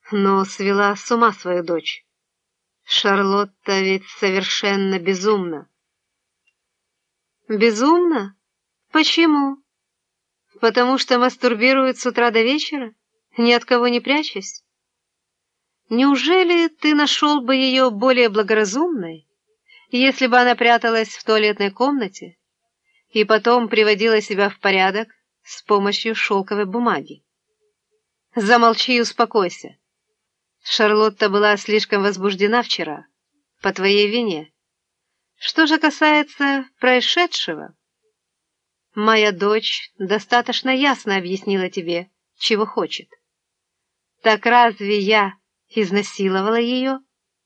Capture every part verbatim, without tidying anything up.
но свела с ума свою дочь. Шарлотта ведь совершенно безумна. Безумна? Почему? Потому что мастурбирует с утра до вечера, ни от кого не прячась? Неужели ты нашел бы ее более благоразумной, если бы она пряталась в туалетной комнате и потом приводила себя в порядок с помощью шелковой бумаги? Замолчи и успокойся. Шарлотта была слишком возбуждена вчера, по твоей вине. Что же касается происшедшего, моя дочь достаточно ясно объяснила тебе, чего хочет. Так разве я изнасиловала ее?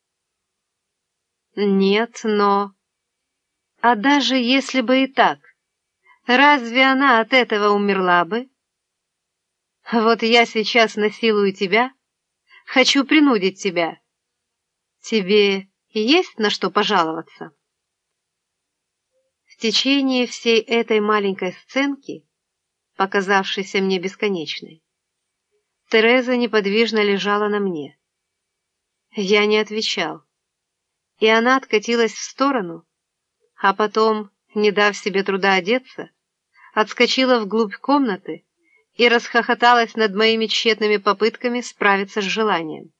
Нет, но... А даже если бы и так, разве она от этого умерла бы? Вот я сейчас насилую тебя, хочу принудить тебя. Тебе есть на что пожаловаться? В течение всей этой маленькой сценки, показавшейся мне бесконечной, Тереза неподвижно лежала на мне. Я не отвечал, и она откатилась в сторону, а потом, не дав себе труда одеться, отскочила вглубь комнаты и расхохоталась над моими тщетными попытками справиться с желанием.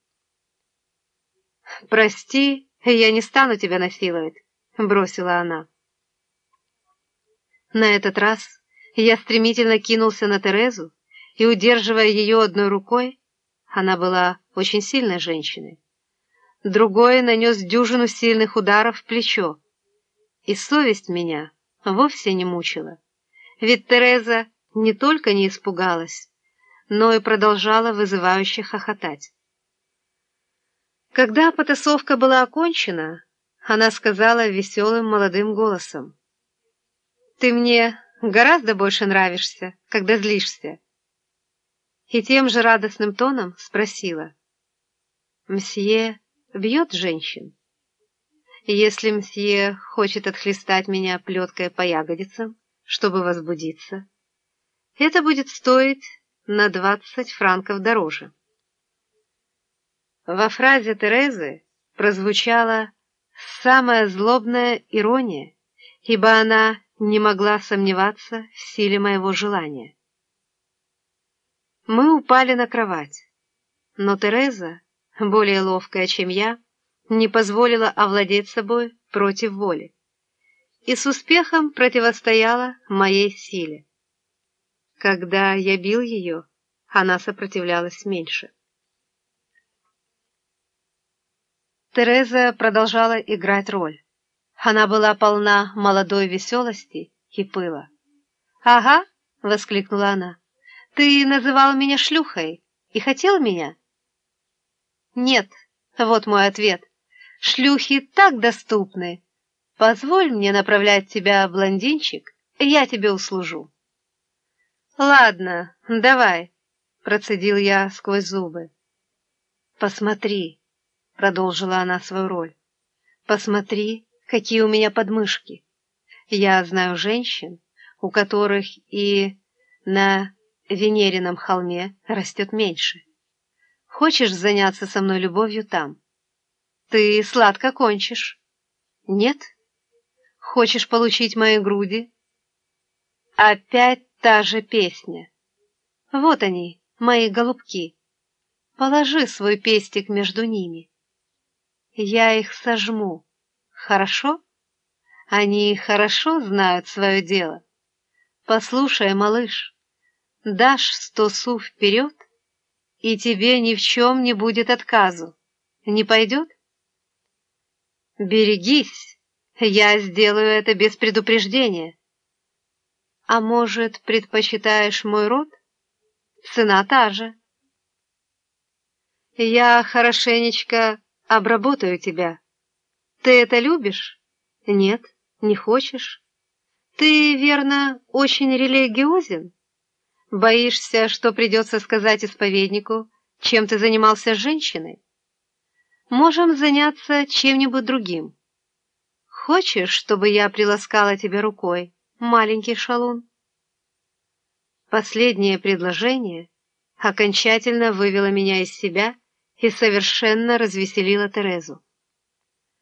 «Прости, я не стану тебя насиловать», — бросила она. На этот раз я стремительно кинулся на Терезу и, удерживая ее одной рукой, она была очень сильной женщиной, другой нанес дюжину сильных ударов в плечо, и совесть меня вовсе не мучила, ведь Тереза не только не испугалась, но и продолжала вызывающе хохотать. Когда потасовка была окончена, она сказала веселым молодым голосом: «Ты мне гораздо больше нравишься, когда злишься». И тем же радостным тоном спросила: «Мсье бьет женщин? Если мсье хочет отхлестать меня плеткой по ягодицам, чтобы возбудиться, это будет стоить на двадцать франков дороже». Во фразе Терезы прозвучала самая злобная ирония, ибо она не могла сомневаться в силе моего желания. Мы упали на кровать, но Тереза, более ловкая, чем я, не позволила овладеть собой против воли и с успехом противостояла моей силе. Когда я бил ее, она сопротивлялась меньше. Тереза продолжала играть роль. Она была полна молодой веселости и пыла. «Ага», — воскликнула она, — «ты называл меня шлюхой и хотел меня?» «Нет», — вот мой ответ, — «шлюхи так доступны. Позволь мне направлять тебя, блондинчик, и я тебе услужу». «Ладно, давай», — процедил я сквозь зубы. «Посмотри», — продолжила она свою роль, — «посмотри, какие у меня подмышки. Я знаю женщин, у которых и на Венерином холме растет меньше. Хочешь заняться со мной любовью там? Ты сладко кончишь. Нет? Хочешь получить мои груди? Опять та же песня. Вот они, мои голубки. Положи свой пестик между ними. Я их сожму. Хорошо? Они хорошо знают свое дело. Послушай, малыш, дашь сто су вперед, и тебе ни в чем не будет отказу. Не пойдет? Берегись, я сделаю это без предупреждения. А может, предпочитаешь мой род? Цена та же. Я хорошенечко обработаю тебя. Ты это любишь? Нет, не хочешь? Ты, верно, очень религиозен? Боишься, что придется сказать исповеднику, чем ты занимался с женщиной? Можем заняться чем-нибудь другим. Хочешь, чтобы я приласкала тебя рукой, маленький шалун?» Последнее предложение окончательно вывело меня из себя и совершенно развеселила Терезу.